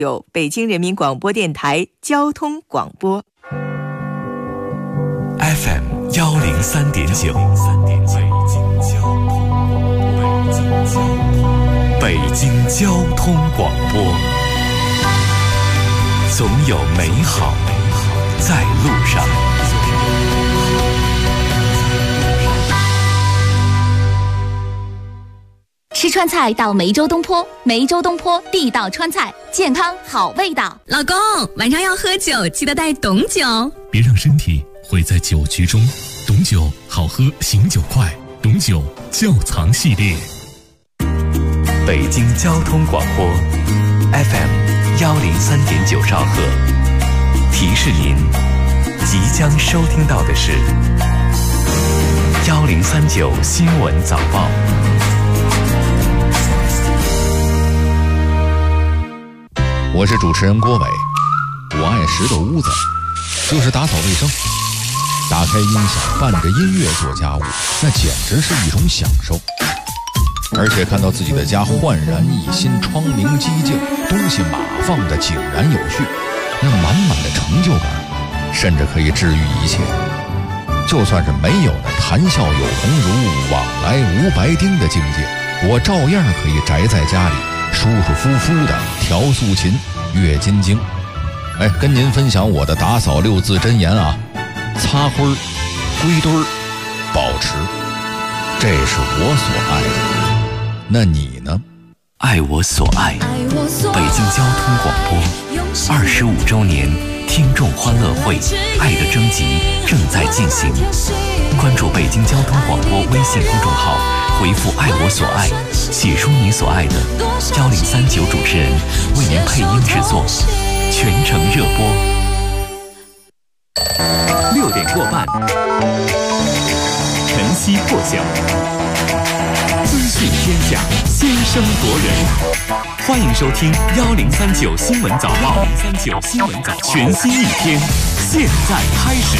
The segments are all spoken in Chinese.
有北京人民广播电台交通广播 FM 103.9，北京交通广播，总有美好在路上。 吃川菜到梅州东坡，梅州东坡地道川菜，健康好味道。 老公，晚上要喝酒，记得带董酒， 别让身体毁在酒局中。董酒好喝，醒酒快，董酒窖藏系列。 北京交通广播 FM 103.9兆赫，提示您即将收听到的是1039新闻早报。 我是主持人郭伟，我爱拾掇屋子，就是打扫卫生，打开音响伴着音乐做家务，那简直是一种享受。而且看到自己的家焕然一新，窗明几净，东西码放的井然有序，那满满的成就感，甚至可以治愈一切。就算是没有那谈笑有鸿儒，往来无白丁的境界，我照样可以宅在家里舒舒服服的调素琴阅金经。跟您分享我的打扫6字真言啊：擦灰儿、归堆儿、保持，这是我所爱的。那你呢？ 爱我所爱，北京交通广播25周年听众欢乐会爱的征集正在进行，关注北京交通广播微信公众号，回复爱我所爱，写出你所爱的，1039主持人为您配音制作，全程热播。6点过半，晨曦破晓，资讯天下，先声夺人。欢迎收听1039新闻早报，1039新闻早报，全新一天，现在开始。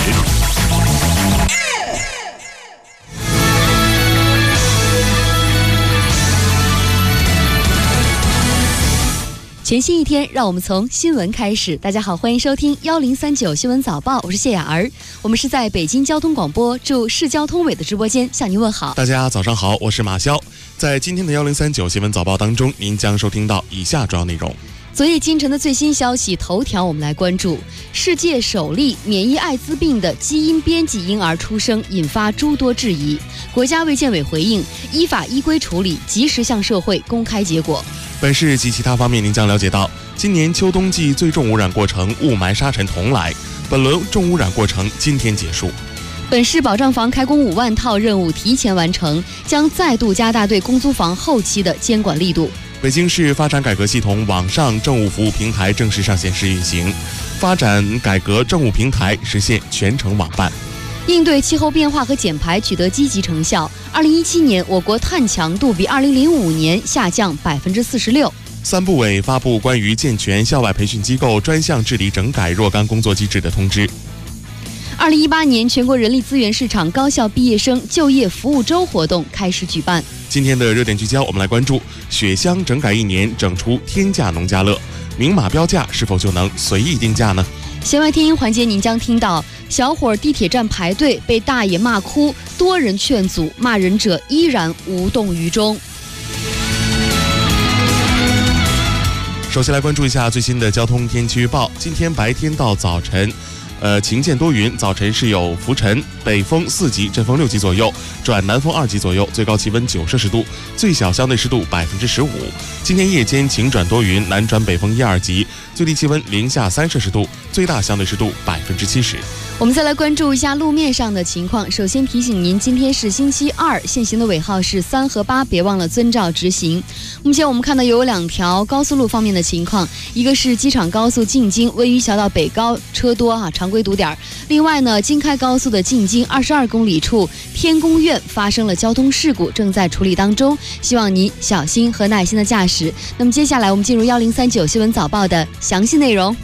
全新一天，让我们从新闻开始。大家好，欢迎收听1039新闻早报，我是谢雅儿。我们是在北京交通广播驻市交通委的直播间向您问好。 大家早上好，我是马潇。在今天的1039新闻早报当中，您将收听到以下主要内容。 昨夜今晨的最新消息头条，我们来关注世界首例免疫艾滋病的基因编辑婴儿出生，引发诸多质疑。国家卫健委回应，依法依规处理，及时向社会公开结果。 本市及其他方面您将了解到，今年秋冬季最重污染过程雾霾沙尘同来，本轮重污染过程今天结束。 本市保障房开工5万套任务提前完成，将再度加大对公租房后期的监管力度。 北京市发展改革系统网上政务服务平台正式上线试运行，发展改革政务平台实现全程网办。 应对气候变化和减排取得积极成效。2017年，我国碳强度比2005年下降46%。 3部委发布关于健全校外培训机构专项治理整改若干工作机制的通知。 2018年全国人力资源市场高校毕业生就业服务周活动开始举办。 今天的热点聚焦，我们来关注雪乡整改1年整出天价农家乐，明码标价是否就能随意定价呢？ 弦外听音环节，您将听到小伙地铁站排队被大爷骂哭，多人劝阻，骂人者依然无动于衷。 首先来关注一下最新的交通天气预报。今天白天到早晨晴间多云，早晨是有浮尘，北风4级，阵风6级左右，转南风2级左右，最高气温9摄氏度，最小相对湿度15%。今天夜间晴转多云，南转北风1、2级，最低气温零下3摄氏度，最大相对湿度70%。 我们再来关注一下路面上的情况。首先提醒您，今天是星期二，限行的尾号是3和8，别忘了遵照执行。目前我们看到有2条高速路方面的情况，一个是机场高速进京位于小到北高车多常规堵点。另外呢，京开高速的进京22公里处天宫苑发生了交通事故，正在处理当中，希望您小心和耐心的驾驶。那么接下来我们进入1039新闻早报的详细内容。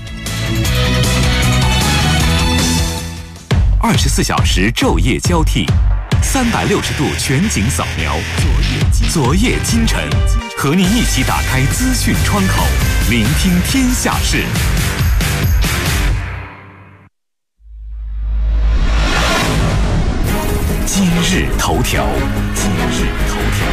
24小时昼夜交替 360度全景扫描，昨夜今晨，和您一起打开资讯窗口，聆听天下事。今日头条，今日头条。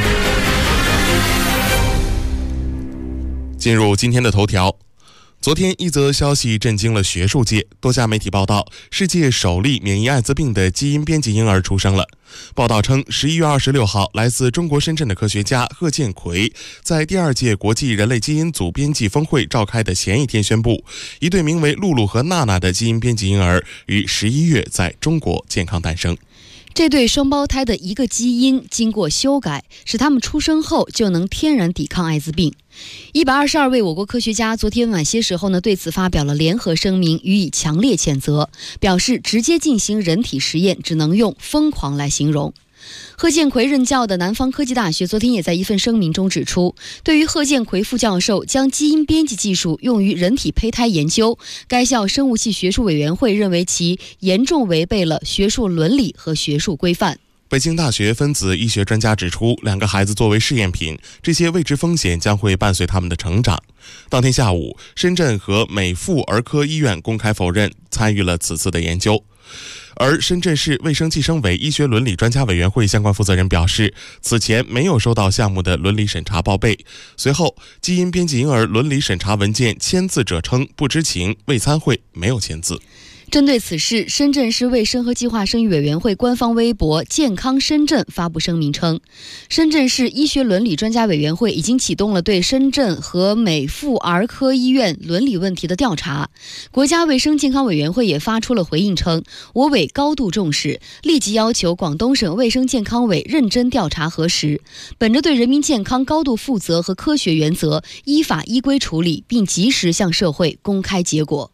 进入今天的头条。昨天一则消息震惊了学术界，多家媒体报道，世界首例免疫艾滋病的基因编辑婴儿出生了。报道称，11月26号，来自中国深圳的科学家贺建奎在第2届国际人类基因组编辑峰会召开的前一天宣布，一对名为露露和娜娜的基因编辑婴儿于11月在中国健康诞生。 这对双胞胎的一个基因经过修改，使他们出生后就能天然抵抗艾滋病。122位我国科学家昨天晚些时候对此发表了联合声明，予以强烈谴责，表示直接进行人体实验只能用疯狂来形容。贺建奎任教的南方科技大学昨天也在一份声明中指出，对于贺建奎副教授将基因编辑技术用于人体胚胎研究，该校生物系学术委员会认为其严重违背了学术伦理和学术规范。 北京大学分子医学专家指出，2个孩子作为试验品，这些未知风险将会伴随他们的成长。当天下午，深圳和美妇儿科医院公开否认参与了此次的研究。而深圳市卫生计生委医学伦理专家委员会相关负责人表示，此前没有收到项目的伦理审查报备。随后，基因编辑婴儿伦理审查文件签字者称不知情，未参会，没有签字。 针对此事，深圳市卫生和计划生育委员会官方微博健康深圳发布声明称，深圳市医学伦理专家委员会已经启动了对深圳和美妇儿科医院伦理问题的调查。国家卫生健康委员会也发出了回应称，我委高度重视，立即要求广东省卫生健康委认真调查核实，本着对人民健康高度负责和科学原则，依法依规处理，并及时向社会公开结果。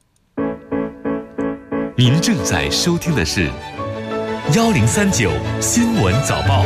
您正在收听的是1039新闻早报。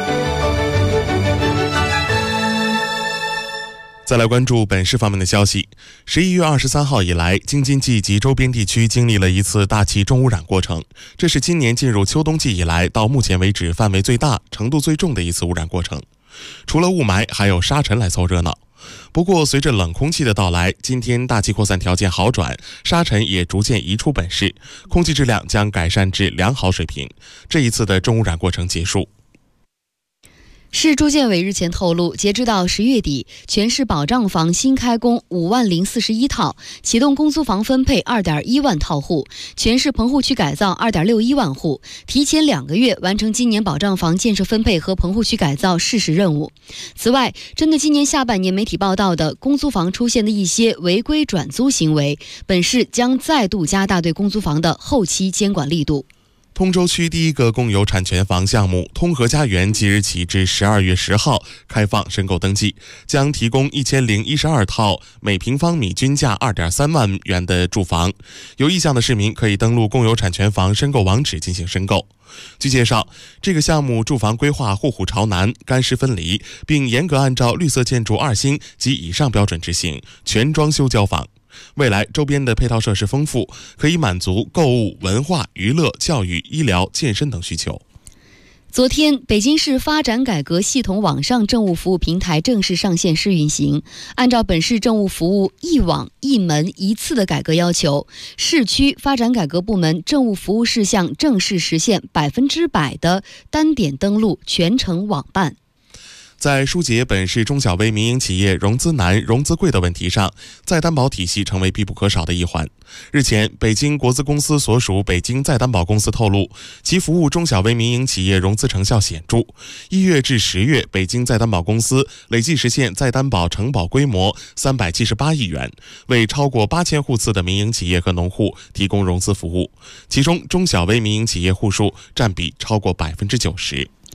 再来关注本市方面的消息。11月23号以来，京津冀及周边地区经历了一次大气重污染过程，这是今年进入秋冬季以来到目前为止范围最大、程度最重的一次污染过程。除了雾霾，还有沙尘来凑热闹。不过随着冷空气的到来，今天大气扩散条件好转，沙尘也逐渐移出本市，空气质量将改善至良好水平。这一次的重污染过程结束。 市住建委日前透露，截至到10月底，全市保障房新开工50041套，启动公租房分配2.1万套户，全市棚户区改造2.61万户，提前2个月完成今年保障房建设分配和棚户区改造事实任务。此外，针对今年下半年媒体报道的公租房出现的一些违规转租行为，本市将再度加大对公租房的后期监管力度。 通州区第一个共有产权房项目通和家园即日起至12月10号开放申购登记，将提供1012套每平方米均价2.3万元的住房，有意向的市民可以登录共有产权房申购网址进行申购。据介绍，这个项目住房规划户户朝南、干湿分离，并严格按照绿色建筑2星及以上标准执行，全装修交房。未来周边的配套设施丰富，可以满足购物、文化、娱乐、教育、医疗、健身等需求。 昨天，北京市发展改革系统网上政务服务平台正式上线试运行。按照本市政务服务一网一门一次的改革要求，市区发展改革部门政务服务事项正式实现100%的单点登录，全程网办。 在疏解本市中小微民营企业融资难、融资贵的问题上，再担保体系成为必不可少的一环。日前，北京国资公司所属北京再担保公司透露，其服务中小微民营企业融资成效显著。1月至10月，北京再担保公司累计实现再担保承保规模378亿元，为超过8000户次的民营企业和农户提供融资服务，其中中小微民营企业户数占比超过90%。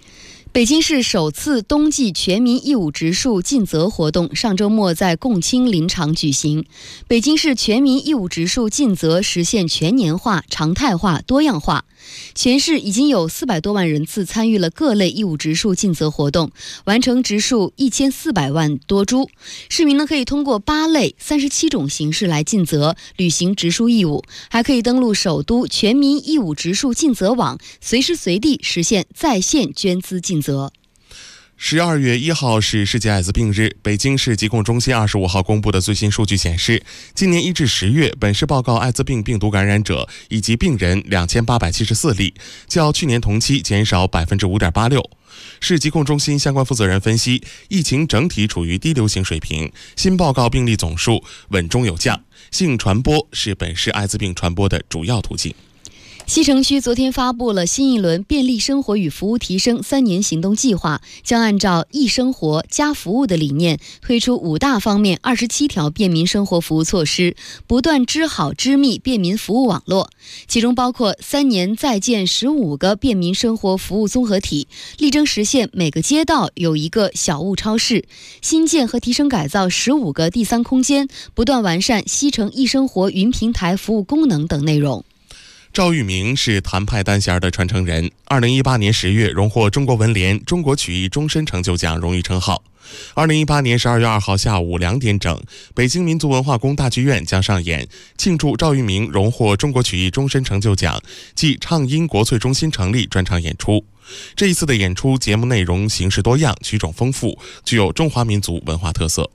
北京市首次冬季全民义务植树尽责活动上周末在共青林场举行。北京市全民义务植树尽责实现全年化、常态化、多样化。全市已经有400多万人次参与了各类义务植树尽责活动，完成植树1400万多株。市民呢可以通过8类37种形式来尽责履行植树义务，还可以登录首都全民义务植树尽责网，随时随地实现在线捐资尽责。 12月1号是世界艾滋病日。北京市疾控中心25号公布的最新数据显示，今年1至10月，本市报告艾滋病病毒感染者以及病人2874例，较去年同期减少5.86%。市疾控中心相关负责人分析，疫情整体处于低流行水平，新报告病例总数稳中有降，性传播是本市艾滋病传播的主要途径。 西城区昨天发布了新一轮便利生活与服务提升3年行动计划，将按照易生活加服务的理念，推出5大方面27条便民生活服务措施，不断织好织密便民服务网络。其中包括3年再建15个便民生活服务综合体，力争实现每个街道有一个小物超市，新建和提升改造15个第三空间，不断完善西城易生活云平台服务功能等内容。 赵玉明是谭派单弦的传承人，2018年10月荣获中国文联中国曲艺终身成就奖荣誉称号。2018年12月2号下午2点整，北京民族文化宫大剧院将上演庆祝赵玉明荣获中国曲艺终身成就奖暨畅音国粹中心成立专场演出。这一次的演出节目内容形式多样，曲种丰富，具有中华民族文化特色。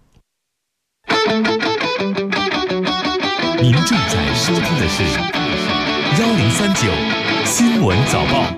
您正在收听的是1039新闻早报。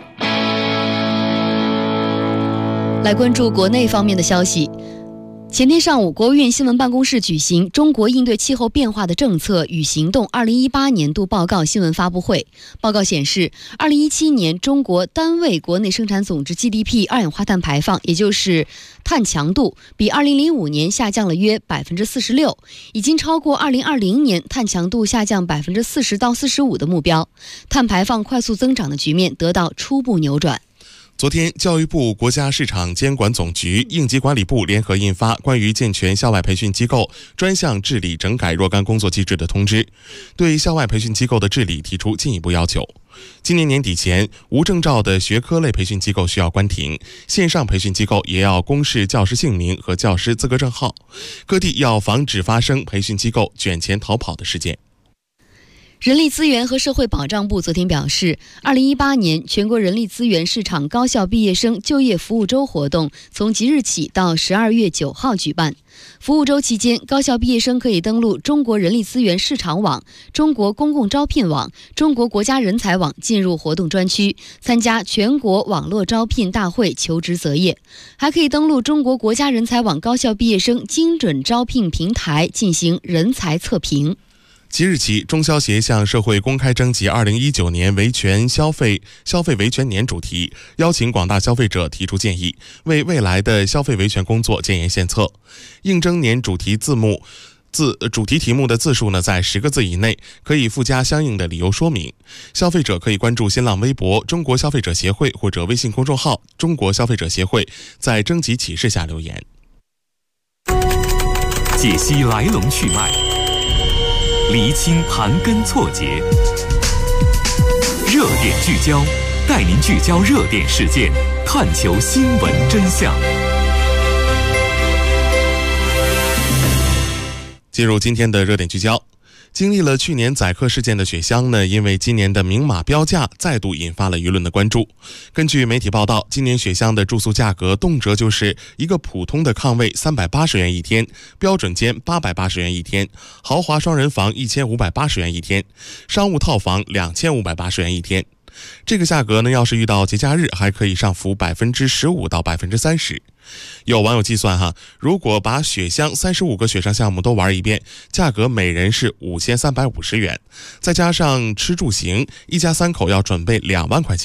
来关注国内方面的消息。前天上午，国务院新闻办公室举行中国应对气候变化的政策与行动2018年度报告新闻发布会。报告显示，2017年中国单位国内生产总值 GDP 二氧化碳排放，也就是碳强度，比2005年下降了约46%，已经超过2020年碳强度下降40%到45%的目标，碳排放快速增长的局面得到初步扭转。 昨天，教育部、国家市场监管总局、应急管理部联合印发关于健全校外培训机构专项治理整改若干工作机制的通知，对校外培训机构的治理提出进一步要求。今年年底前，无证照的学科类培训机构需要关停，线上培训机构也要公示教师姓名和教师资格证号。各地要防止发生培训机构卷钱逃跑的事件。 人力资源和社会保障部昨天表示，2018年全国人力资源市场高校毕业生就业服务周活动从即日起到12月9号举办。服务周期间，高校毕业生可以登录中国人力资源市场网、中国公共招聘网、中国国家人才网进入活动专区，参加全国网络招聘大会求职择业。还可以登录中国国家人才网高校毕业生精准招聘平台进行人才测评。 即日起，中消协向社会公开征集2019年维权消费维权年主题，邀请广大消费者提出建议，为未来的消费维权工作建言献策。应征年主题题目的字数呢，在10个字以内，可以附加相应的理由说明。消费者可以关注新浪微博中国消费者协会或者微信公众号中国消费者协会，在征集启事下留言。 解析来龙去脉，厘清盘根错节，热点聚焦，带您聚焦热点事件，探求新闻真相。 进入今天的热点聚焦。经历了去年宰客事件的雪乡呢，因为今年的明码标价再度引发了舆论的关注。根据媒体报道，今年雪乡的住宿价格动辄就是一个普通的抗位380元一天，标准间880元一天，豪华双人房1580元一天，商务套房2580元一天。这个价格呢，要是遇到节假日，还可以上浮15%到30%。有网友计算如果把雪乡35个雪上项目都玩一遍，价格每人是5350元，再加上吃住行，一家3口要准备2万块钱。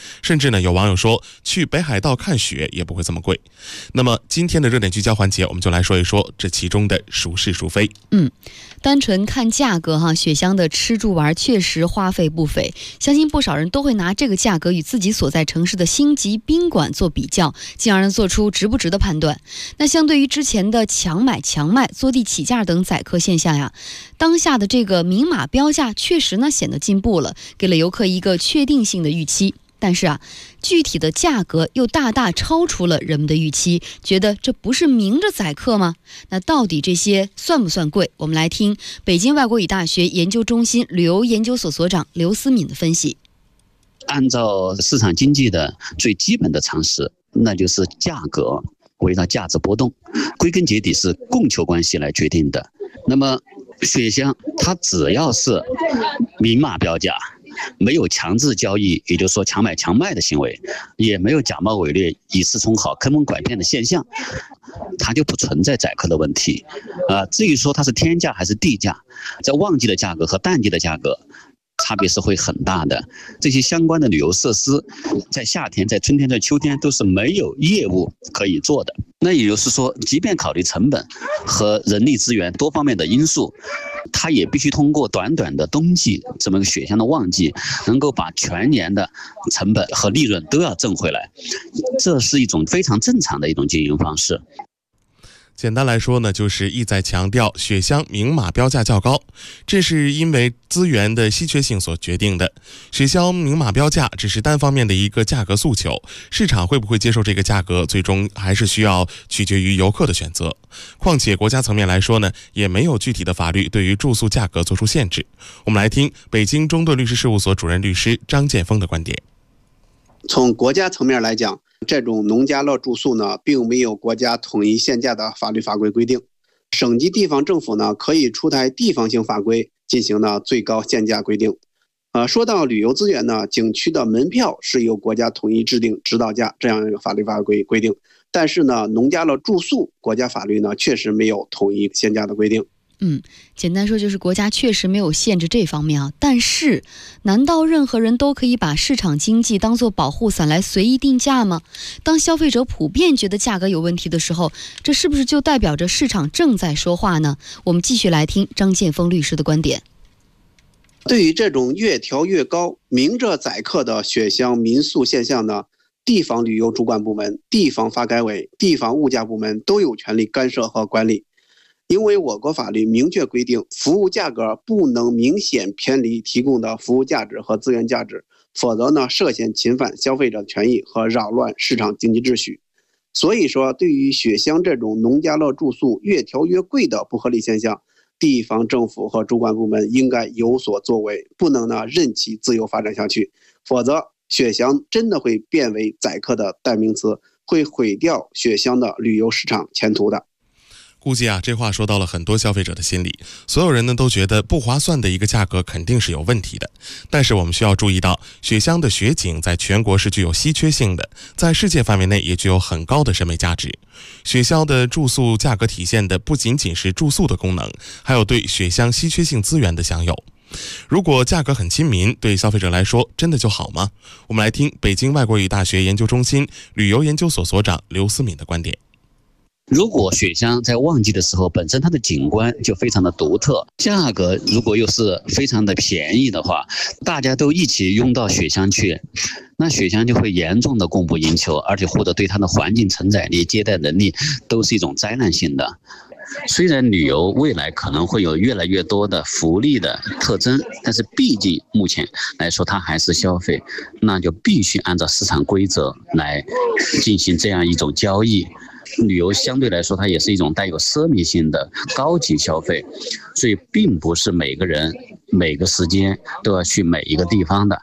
甚至呢，有网友说去北海道看雪也不会这么贵。那么今天的热点聚焦环节，我们就来说一说这其中的孰是孰非。 单纯看价格雪乡的吃住玩确实花费不菲，相信不少人都会拿这个价格与自己所在城市的星级宾馆做比较，进而做出值不值的判断。那相对于之前的强买强卖、坐地起价等宰客现象呀，当下的这个明码标价确实呢显得进步了，给了游客一个确定性的预期。但是具体的价格又大大超出了人们的预期，觉得这不是明着宰客吗？那到底这些算不算贵？我们来听北京外国语大学研究中心旅游研究所所长刘思敏的分析。 按照市场经济的最基本的常识，那就是价格围绕价值波动，归根结底是供求关系来决定的。那么雪乡它只要是明码标价，没有强制交易，也就是说强买强卖的行为，也没有假冒伪劣、以次充好、坑蒙拐骗的现象，它就不存在宰客的问题。至于说它是天价还是地价，在旺季的价格和淡季的价格差别是会很大的。这些相关的旅游设施在夏天、在春天、在秋天都是没有业务可以做的。那也就是说，即便考虑成本和人力资源多方面的因素，它也必须通过短短的冬季这么个雪乡的旺季，能够把全年的成本和利润都要挣回来，这是一种非常正常的一种经营方式。 简单来说呢，就是意在强调雪乡明码标价较高，这是因为资源的稀缺性所决定的。雪乡明码标价只是单方面的一个价格诉求，市场会不会接受这个价格，最终还是需要取决于游客的选择。况且国家层面来说呢，也没有具体的法律对于住宿价格做出限制。我们来听北京中盾律师事务所主任律师张建峰的观点。 从国家层面来讲，这种农家乐住宿呢，并没有国家统一限价的法律法规规定，省级地方政府呢可以出台地方性法规进行呢最高限价规定。说到旅游资源呢，景区的门票是由国家统一制定指导价这样一个法律法规规定，但是呢，农家乐住宿国家法律呢确实没有统一限价的规定。 简单说就是国家确实没有限制这方面但是难道任何人都可以把市场经济当作保护伞来随意定价吗？当消费者普遍觉得价格有问题的时候，这是不是就代表着市场正在说话呢？我们继续来听张建峰律师的观点。 对于这种越调越高、明着宰客的雪乡民宿现象呢，地方旅游主管部门、地方发改委、地方物价部门都有权利干涉和管理。因为我国法律明确规定，服务价格不能明显偏离提供的服务价值和资源价值，否则呢涉嫌侵犯消费者权益和扰乱市场经济秩序。所以说，对于雪乡这种农家乐住宿越调越贵的不合理现象，地方政府和主管部门应该有所作为，不能呢任其自由发展下去，否则雪乡真的会变为宰客的代名词，会毁掉雪乡的旅游市场前途的。 估计这话说到了很多消费者的心里，所有人呢都觉得不划算的一个价格肯定是有问题的。但是我们需要注意到，雪乡的雪景在全国是具有稀缺性的，在世界范围内也具有很高的审美价值。雪乡的住宿价格体现的不仅仅是住宿的功能，还有对雪乡稀缺性资源的享有。如果价格很亲民，对消费者来说真的就好吗？我们来听北京外国语大学研究中心旅游研究所所长刘思敏的观点。 如果雪乡在旺季的时候，本身它的景观就非常的独特，价格如果又是非常的便宜的话，大家都一起拥到雪乡去，那雪乡就会严重的供不应求，而且或者对它的环境承载力、接待能力都是一种灾难性的。虽然旅游未来可能会有越来越多的福利的特征，但是毕竟目前来说它还是消费，那就必须按照市场规则来进行这样一种交易。旅游相对来说它也是一种带有奢靡性的高级消费，所以并不是每个人每个时间都要去每一个地方的。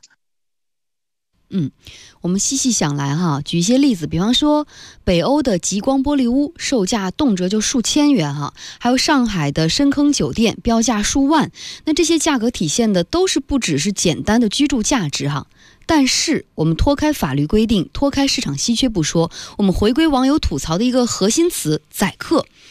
我们细细想来举一些例子，比方说北欧的极光玻璃屋售价动辄就数千元还有上海的深坑酒店标价数万，那这些价格体现的都是不只是简单的居住价值但是我们脱开法律规定，脱开市场稀缺不说，我们回归网友吐槽的一个核心词宰客。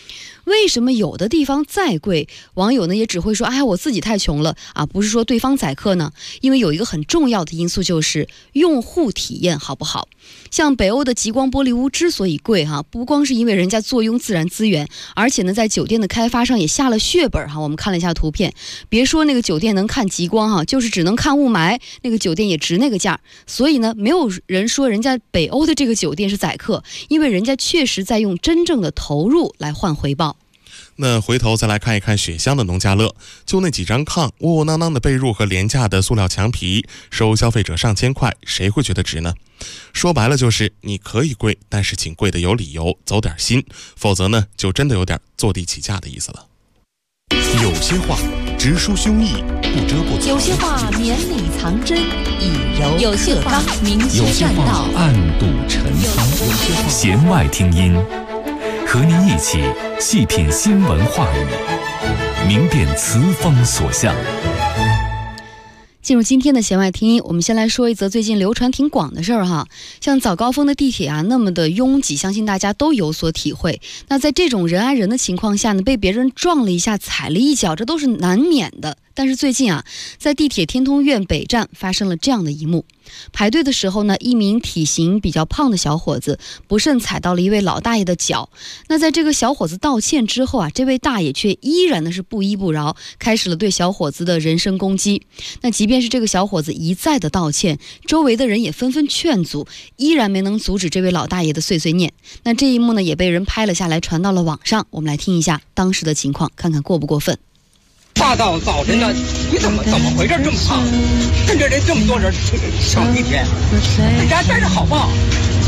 为什么有的地方再贵，网友呢也只会说，哎呀，我自己太穷了啊，不是说对方宰客呢？因为有一个很重要的因素，就是用户体验好不好。像北欧的极光玻璃屋之所以贵不光是因为人家坐拥自然资源，而且呢在酒店的开发上也下了血本我们看了一下图片，别说那个酒店能看极光就是只能看雾霾，那个酒店也值那个价。所以呢没有人说人家北欧的这个酒店是宰客，因为人家确实在用真正的投入来换回报。 那回头再来看一看雪乡的农家乐，就那几张炕、窝窝囊囊的被褥和廉价的塑料墙皮，收消费者上千块，谁会觉得值呢？说白了就是你可以贵，但是请贵的有理由，走点心，否则呢就真的有点坐地起价的意思了。 有些话直抒胸臆，不遮不藏； 有些话绵里藏针，以柔有些话明有些话暗度陈仓，弦外听音，和您一起细品新闻话语，明辨词风所向。 进入今天的弦外听音，我们先来说一则最近流传挺广的事儿像早高峰的地铁那么的拥挤，相信大家都有所体会。那在这种人挨人的情况下呢，被别人撞了一下，踩了一脚，这都是难免的。但是最近在地铁天通苑北站发生了这样的一幕。排队的时候呢，一名体型比较胖的小伙子不慎踩到了一位老大爷的脚。那在这个小伙子道歉之后这位大爷却依然的是不依不饶，开始了对小伙子的人身攻击。那即便是这个小伙子一再的道歉，周围的人也纷纷劝阻，依然没能阻止这位老大爷的碎碎念。那这一幕呢也被人拍了下来，传到了网上。我们来听一下当时的情况，看看过不过分。 大早早晨的，你怎么回事这么胖？跟着人这么多人抢地铁，在家待着好不好？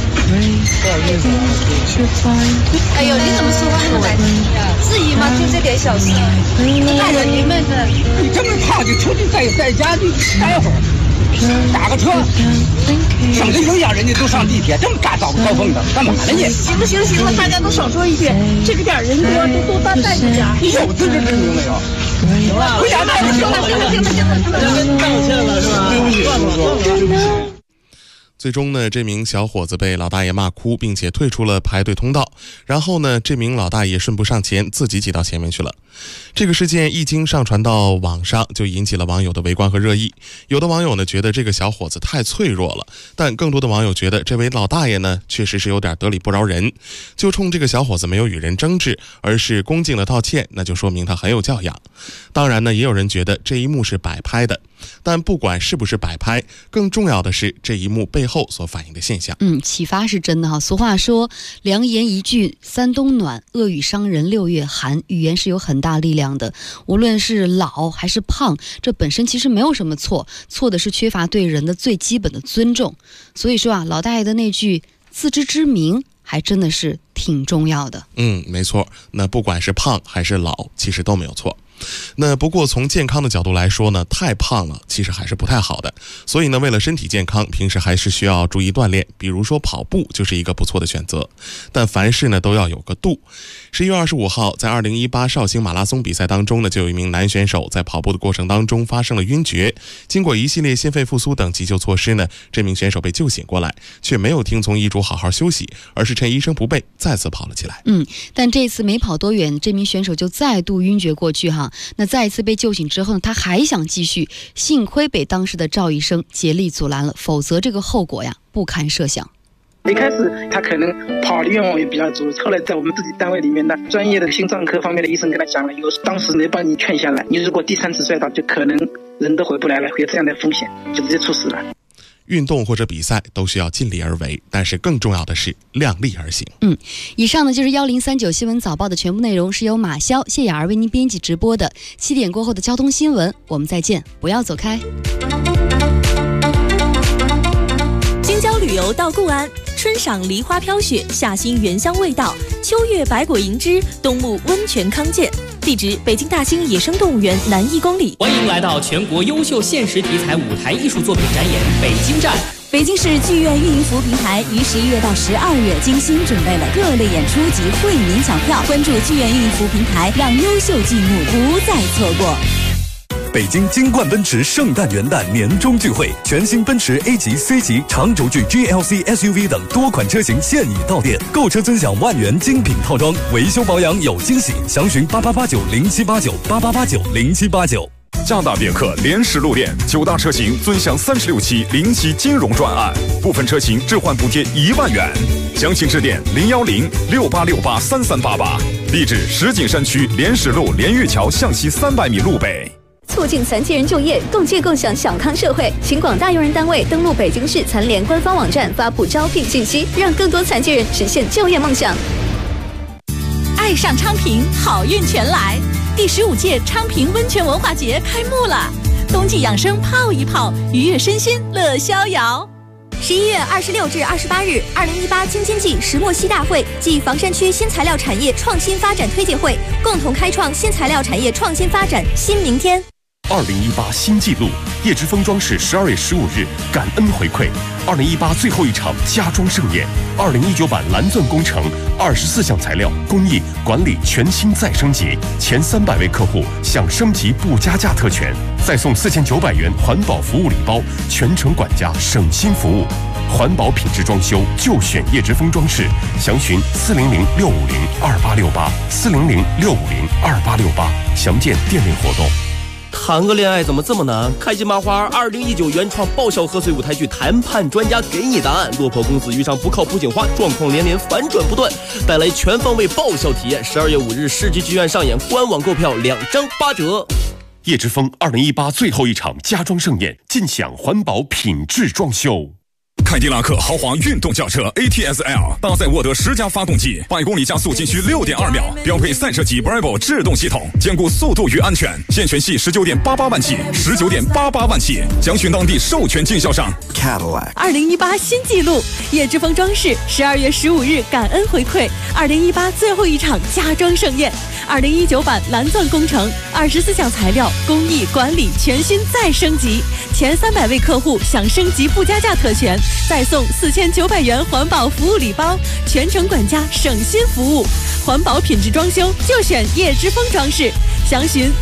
哎呦，你怎么说话那么难听呀？至于吗？就这点小事，大人你们的， 你这么胖就出去在家就待会儿，打个车，省得影响人家都上地铁，这么大早高峰的，干嘛呢你？ 行了，大家都少说一句，这个点人多，都多带着点。 你有自知之明没有？ 行了，回家带着行了，道歉了是吧？对不起，对不起。 最终呢，这名小伙子被老大爷骂哭，并且退出了排队通道。然后呢，这名老大爷顺不上前，自己挤到前面去了。这个事件一经上传到网上，就引起了网友的围观和热议。有的网友呢觉得这个小伙子太脆弱了，但更多的网友觉得这位老大爷呢确实是有点得理不饶人，就冲这个小伙子没有与人争执，而是恭敬的道歉，那就说明他很有教养。当然呢，也有人觉得这一幕是摆拍的。但不管是不是摆拍，更重要的是这一幕背后所反映的现象。 启发是真的俗话说，良言一句三冬暖，恶语伤人六月寒。语言是有很大力量的，无论是老还是胖，这本身其实没有什么错，错的是缺乏对人的最基本的尊重。所以说老大爷的那句自知之明还真的是挺重要的。 没错，那不管是胖还是老，其实都没有错。那不过从健康的角度来说呢，太胖了其实还是不太好的。所以呢，为了身体健康，平时还是需要注意锻炼，比如说跑步就是一个不错的选择。但凡事呢都要有个度。11月25号，在2018绍兴马拉松比赛当中呢，就有一名男选手在跑步的过程当中发生了晕厥。经过一系列心肺复苏等急救措施呢，这名选手被救醒过来，却没有听从医嘱好好休息，而是趁医生不备再次跑了起来。 但这次没跑多远，这名选手就再度晕厥过去那再一次被救醒之后呢，他还想继续，幸亏被当时的赵医生竭力阻拦了，否则这个后果不堪设想。 一开始他可能跑的愿望也比较足，后来在我们自己单位里面的专业的心脏科方面的医生跟他讲了以后，当时没帮你劝下来，你如果第3次摔倒，就可能人都回不来了，会有这样的风险，就直接猝死了。 运动或者比赛都需要尽力而为，但是更重要的是量力而行。 以上呢就是1039新闻早报的全部内容，是由马潇、谢雅儿为您编辑直播的。7点过后的交通新闻，我们再见，不要走开。 京郊旅游到固安，春赏梨花飘雪，夏兴原香味道，秋月百果盈枝，冬沐温泉康健。地址：北京大兴野生动物园南1公里。 欢迎来到全国优秀现实题材舞台艺术作品展演北京站。 北京市剧院运营服务平台于11月到12月精心准备了各类演出及惠民小票，关注剧院运营服务平台，让优秀剧目不再错过。 北京金冠奔驰圣诞元旦年终聚会，全新奔驰 A 级、C 级、长轴距 GLC SUV 等多款车型现已到店，购车尊享万元精品套装，维修保养有惊喜，详询8889078988890789。 加大别克联实路店，9大车型尊享36期零息金融专案，部分车型置换补贴1万元。详情致电01068683388，地址石景山区联实路连玉桥向西300米路北。 促进残疾人就业，共建共享小康社会，请广大用人单位登录北京市残联官方网站发布招聘信息，让更多残疾人实现就业梦想。 爱上昌平，好运全来！第15届昌平温泉文化节开幕了，冬季养生泡一泡，愉悦身心乐逍遥。 11月26至28日，2018京津冀石墨烯大会暨房山区新材料产业创新发展推介会共同开创新材料产业创新发展新明天。 2018新纪录，叶之峰装饰12月15日感恩回馈2018最后一场家装盛宴，2019版蓝钻工程24项材料工艺管理全新再升级，前300位客户享升级不加价特权，再送4900元环保服务礼包，全程管家省心服务。环保品质装修就选叶之峰装饰，详询400-650-2868，400-650-2868，详见店内活动。 谈个恋爱怎么这么难？开心麻花2019原创爆笑贺岁舞台剧，谈判专家给你答案。落魄公子遇上不靠谱警花，状况连连，反转不断，带来全方位爆笑体验。12月5日世纪剧院上演，官网购票2张8折。 叶之峰2018最后一场家装盛宴，尽享环保品质装修。 凯迪拉克豪华运动轿车 ATS-L 搭载沃德10加发动机，100公里加速仅需6.2秒，标配赛车级 Bravo 制动系统，兼顾速度与安全。现权系19.88万起，19.88万起，详询当地授权经销商。 Cadillac 2018新纪录，叶之峰装饰12月15日感恩回馈2018最后一场家装盛宴，2019版蓝钻工程24项材料工艺管理全新再升级，前300位客户享升级不加价特权，再送4900元环保服务礼包，全程管家省心服务。环保品质装修就选叶之峰装饰，详询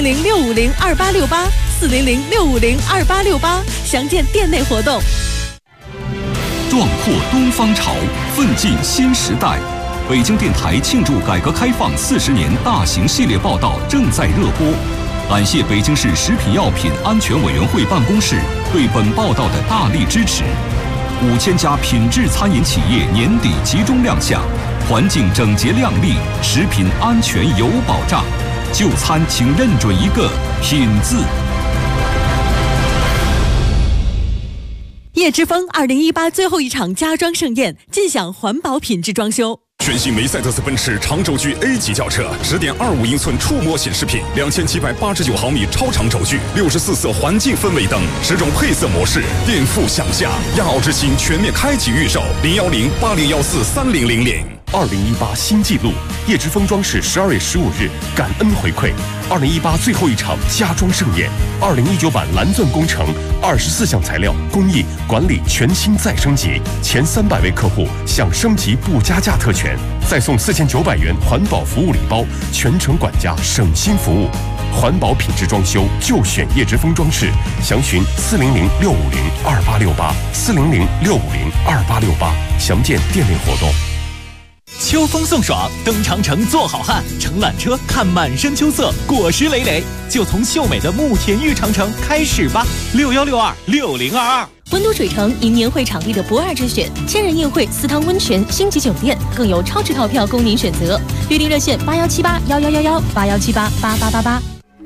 400-650-2868，400-650-2868，详见店内活动。 壮阔东方潮，奋进新时代。北京电台庆祝改革开放40年大型系列报道正在热播，感谢北京市食品药品安全委员会办公室对本报道的大力支持。5000家品质餐饮企业年底集中亮相，环境整洁亮丽，食品安全有保障。就餐请认准一个品字。 叶之峰2018最后一场家装盛宴，尽享环保品质装修。 全新梅赛德斯奔驰长轴距 A 级轿车，10.25英寸触摸显示屏，2789毫米超长轴距，64色环境氛围灯，10种配色模式，颠覆想象。亚奥之星全面开启预售，01080143000。 2018新纪录，叶之峰装饰12月15日感恩回馈2018最后一场家装盛宴，2019版蓝钻工程24项材料工艺管理全新再升级，前300位客户享升级不加价特权，再送4900元环保服务礼包，全程管家省心服务。环保品质装修就选叶之峰装饰，详询400-650-2868，400-650-2868，详见店内活动。 秋风送爽，登长城做好汉，乘缆车看满山秋色，果实累累，就从秀美的慕田峪长城开始吧！6162-6022。 温都水城因年会场地的不二之选，千人宴会、私汤温泉、星级酒店，更有超值套票供您选择。预订热线81781111，8178888888。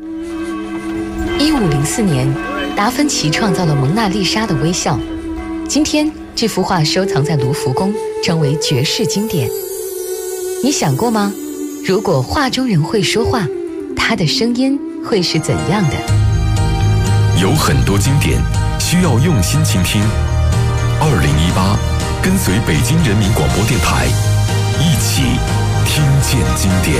1504年，达芬奇创造了蒙娜丽莎的微笑。今天，这幅画收藏在卢浮宫，成为绝世经典。你想过吗？如果画中人会说话，他的声音会是怎样的？ 有很多经典需要用心倾听。2018，跟随北京人民广播电台，一起听见经典。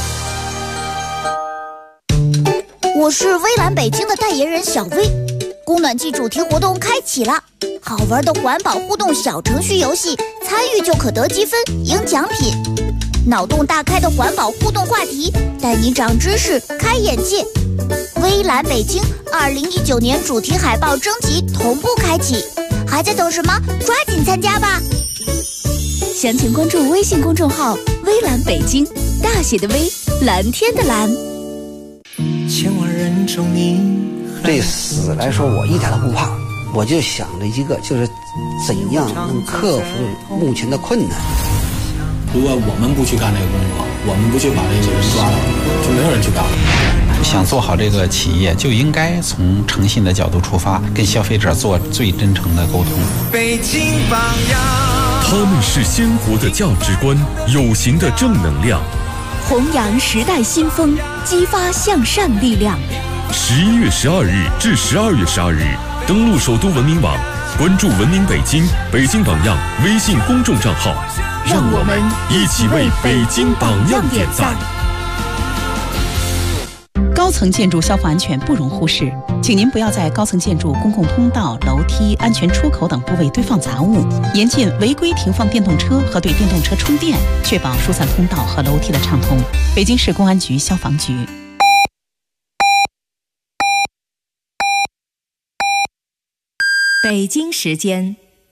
我是微蓝北京的代言人小薇。供暖季主题活动开启了，好玩的环保互动小程序游戏，参与就可得积分赢奖品。脑洞大开的环保互动话题，带你长知识、开眼界。 微蓝北京2019年主题海报征集同步开启，还在等什么？抓紧参加吧！ 详情关注微信公众号“微蓝北京”，大写的微，蓝天的蓝。 千万人中你，对死来说我一点都不怕，我就想着一个，就是怎样能克服目前的困难。 如果我们不去干这个工作，我们不去把这个人抓了，就没有人去干了。 想做好这个企业，就应该从诚信的角度出发，跟消费者做最真诚的沟通。 北京榜样， 他们是鲜活的价值观，有形的正能量， 弘扬时代新风，激发向善力量。 11月12日至12月12日，登录首都文明网，关注文明北京、北京榜样微信公众账号， 让我们一起为北京榜样点赞。 高层建筑消防安全不容忽视，请您不要在高层建筑公共通道、楼梯、安全出口等部位堆放杂物，严禁违规停放电动车和对电动车充电，确保疏散通道和楼梯的畅通。北京市公安局消防局。 北京时间